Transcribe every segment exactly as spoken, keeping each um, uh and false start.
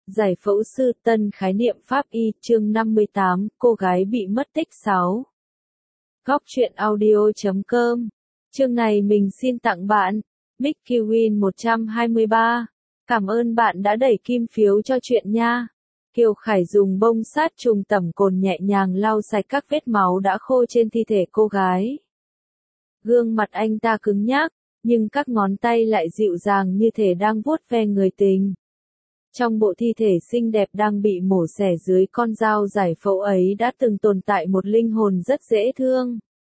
Giải phẫu sư tân khái niệm pháp y chương năm mươi tám, cô gái bị mất tích sáu. Góc truyện audio chấm com. Chương này mình xin tặng bạn, Mickey Win một trăm hai mươi ba. Cảm ơn bạn đã đẩy kim phiếu cho chuyện nha. Kiều Khải dùng bông sát trùng tẩm cồn nhẹ nhàng lau sạch các vết máu đã khô trên thi thể cô gái. Gương mặt anh ta cứng nhắc, nhưng các ngón tay lại dịu dàng như thể đang vuốt ve người tình. Trong bộ thi thể xinh đẹp đang bị mổ xẻ dưới con dao giải phẫu ấy đã từng tồn tại một linh hồn rất dễ thương.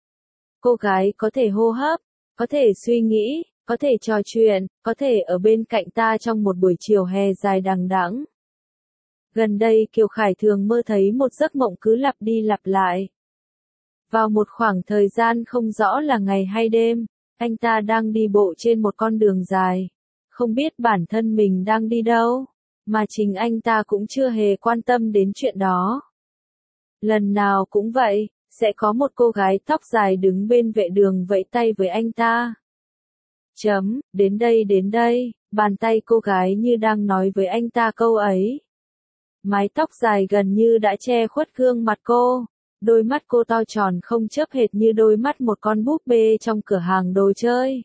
Cô gái có thể hô hấp, có thể suy nghĩ, có thể trò chuyện, có thể ở bên cạnh ta trong một buổi chiều hè dài đằng đẵng. Gần đây Kiều Khải thường mơ thấy một giấc mộng cứ lặp đi lặp lại. Vào một khoảng thời gian không rõ là ngày hay đêm, anh ta đang đi bộ trên một con đường dài. Không biết bản thân mình đang đi đâu, mà chính anh ta cũng chưa hề quan tâm đến chuyện đó. Lần nào cũng vậy, sẽ có một cô gái tóc dài đứng bên vệ đường vẫy tay với anh ta. Chấm, đến đây đến đây, bàn tay cô gái như đang nói với anh ta câu ấy. Mái tóc dài gần như đã che khuất gương mặt cô, đôi mắt cô to tròn không chớp hệt như đôi mắt một con búp bê trong cửa hàng đồ chơi.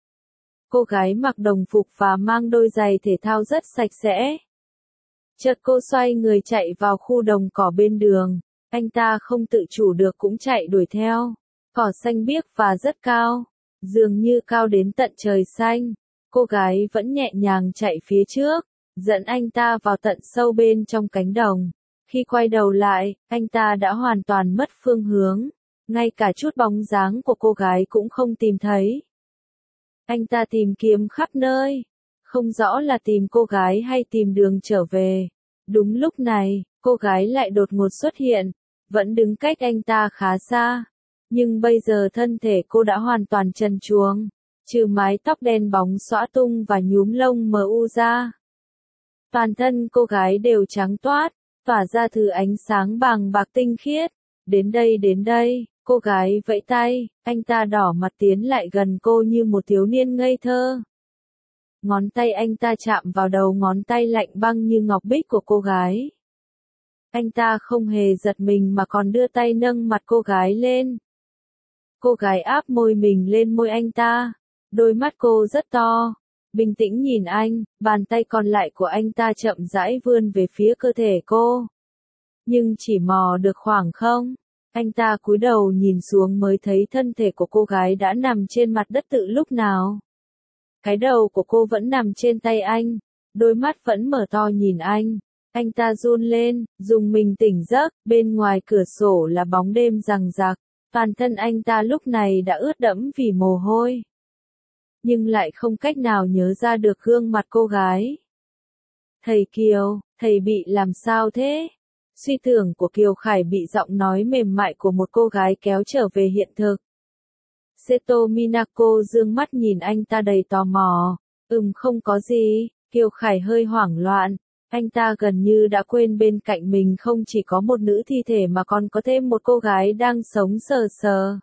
Cô gái mặc đồng phục và mang đôi giày thể thao rất sạch sẽ. Chợt cô xoay người chạy vào khu đồng cỏ bên đường, anh ta không tự chủ được cũng chạy đuổi theo. Cỏ xanh biếc và rất cao, dường như cao đến tận trời xanh. Cô gái vẫn nhẹ nhàng chạy phía trước, dẫn anh ta vào tận sâu bên trong cánh đồng. Khi quay đầu lại, anh ta đã hoàn toàn mất phương hướng, ngay cả chút bóng dáng của cô gái cũng không tìm thấy. Anh ta tìm kiếm khắp nơi, không rõ là tìm cô gái hay tìm đường trở về. Đúng lúc này, cô gái lại đột ngột xuất hiện, vẫn đứng cách anh ta khá xa. Nhưng bây giờ thân thể cô đã hoàn toàn trần truồng, trừ mái tóc đen bóng xõa tung và nhúm lông mờ u ra. Toàn thân cô gái đều trắng toát, tỏa ra thứ ánh sáng bàng bạc tinh khiết. Đến đây đến đây, cô gái vẫy tay, anh ta đỏ mặt tiến lại gần cô như một thiếu niên ngây thơ. Ngón tay anh ta chạm vào đầu ngón tay lạnh băng như ngọc bích của cô gái. Anh ta không hề giật mình mà còn đưa tay nâng mặt cô gái lên. Cô gái áp môi mình lên môi anh ta, đôi mắt cô rất to, bình tĩnh nhìn anh, bàn tay còn lại của anh ta chậm rãi vươn về phía cơ thể cô. Nhưng chỉ mò được khoảng không, anh ta cúi đầu nhìn xuống mới thấy thân thể của cô gái đã nằm trên mặt đất từ lúc nào. Cái đầu của cô vẫn nằm trên tay anh, đôi mắt vẫn mở to nhìn anh. Anh ta run lên, dùng mình tỉnh giấc, bên ngoài cửa sổ là bóng đêm giằng giặc, toàn thân anh ta lúc này đã ướt đẫm vì mồ hôi. Nhưng lại không cách nào nhớ ra được gương mặt cô gái. Thầy Kiều, thầy bị làm sao thế? Suy tưởng của Kiều Khải bị giọng nói mềm mại của một cô gái kéo trở về hiện thực. Seto Minako dương mắt nhìn anh ta đầy tò mò. Ừm không có gì, Kiều Khải hơi hoảng loạn. Anh ta gần như đã quên bên cạnh mình không chỉ có một nữ thi thể mà còn có thêm một cô gái đang sống sờ sờ.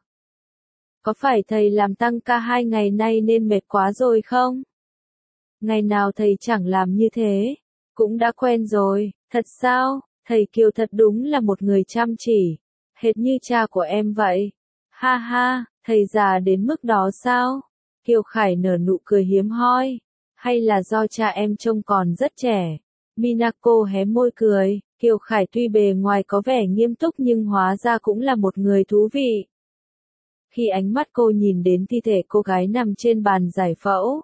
Có phải thầy làm tăng ca hai ngày nay nên mệt quá rồi không? Ngày nào thầy chẳng làm như thế, cũng đã quen rồi, thật sao? Thầy Kiều thật đúng là một người chăm chỉ, hệt như cha của em vậy. Ha ha, thầy già đến mức đó sao? Kiều Khải nở nụ cười hiếm hoi, hay là do cha em trông còn rất trẻ? Minako hé môi cười, Kiều Khải tuy bề ngoài có vẻ nghiêm túc nhưng hóa ra cũng là một người thú vị. Khi ánh mắt cô nhìn đến thi thể cô gái nằm trên bàn giải phẫu,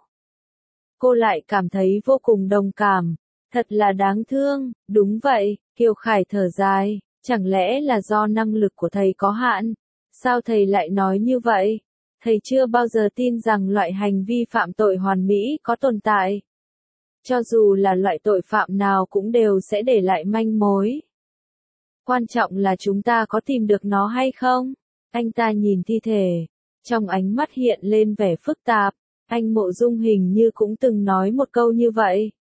cô lại cảm thấy vô cùng đồng cảm. Thật là đáng thương, đúng vậy, Kiều Khải thở dài, chẳng lẽ là do năng lực của thầy có hạn? Sao thầy lại nói như vậy? Thầy chưa bao giờ tin rằng loại hành vi phạm tội hoàn mỹ có tồn tại. Cho dù là loại tội phạm nào cũng đều sẽ để lại manh mối. Quan trọng là chúng ta có tìm được nó hay không? Anh ta nhìn thi thể, trong ánh mắt hiện lên vẻ phức tạp. Anh Mộ Dung hình như cũng từng nói một câu như vậy.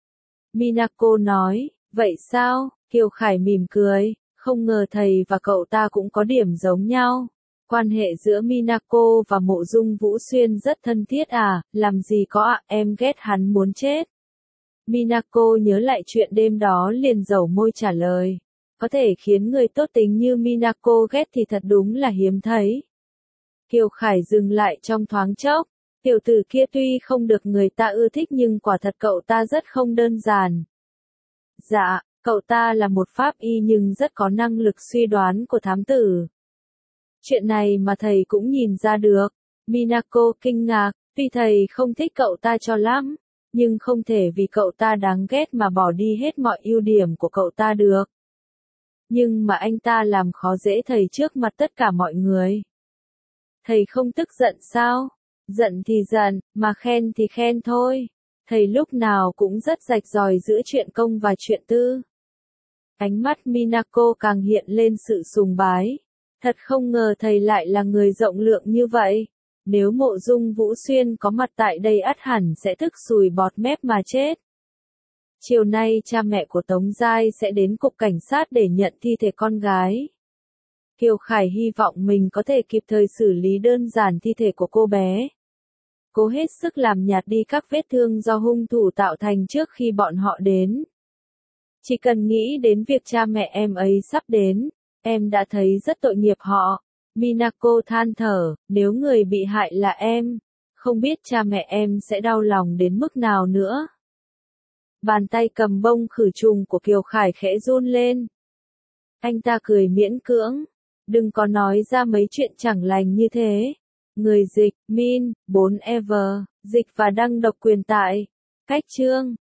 Minako nói, vậy sao? Kiều Khải mỉm cười, không ngờ thầy và cậu ta cũng có điểm giống nhau. Quan hệ giữa Minako và Mộ Dung Vũ Xuyên rất thân thiết à, làm gì có ạ, à, em ghét hắn muốn chết. Minako nhớ lại chuyện đêm đó liền dẩu môi trả lời. Có thể khiến người tốt tính như Minako ghét thì thật đúng là hiếm thấy. Kiều Khải dừng lại trong thoáng chốc. Tiểu tử kia tuy không được người ta ưa thích nhưng quả thật cậu ta rất không đơn giản. Dạ, cậu ta là một pháp y nhưng rất có năng lực suy đoán của thám tử. Chuyện này mà thầy cũng nhìn ra được. Minako kinh ngạc, tuy thầy không thích cậu ta cho lắm, nhưng không thể vì cậu ta đáng ghét mà bỏ đi hết mọi ưu điểm của cậu ta được. Nhưng mà anh ta làm khó dễ thầy trước mặt tất cả mọi người. Thầy không tức giận sao? Giận thì giận, mà khen thì khen thôi. Thầy lúc nào cũng rất rạch ròi giữa chuyện công và chuyện tư. Ánh mắt Minako càng hiện lên sự sùng bái. Thật không ngờ thầy lại là người rộng lượng như vậy. Nếu Mộ Dung Vũ Xuyên có mặt tại đây ắt hẳn sẽ tức sùi bọt mép mà chết. Chiều nay cha mẹ của Tống Giai sẽ đến cục cảnh sát để nhận thi thể con gái. Kiều Khải hy vọng mình có thể kịp thời xử lý đơn giản thi thể của cô bé. Cố hết sức làm nhạt đi các vết thương do hung thủ tạo thành trước khi bọn họ đến. Chỉ cần nghĩ đến việc cha mẹ em ấy sắp đến, em đã thấy rất tội nghiệp họ. Minako than thở, nếu người bị hại là em, không biết cha mẹ em sẽ đau lòng đến mức nào nữa. Bàn tay cầm bông khử trùng của Kiều Khải khẽ run lên. Anh ta cười miễn cưỡng, đừng có nói ra mấy chuyện chẳng lành như thế. Người dịch, Min, bốn Ever, dịch và đăng độc quyền tại. Cách chương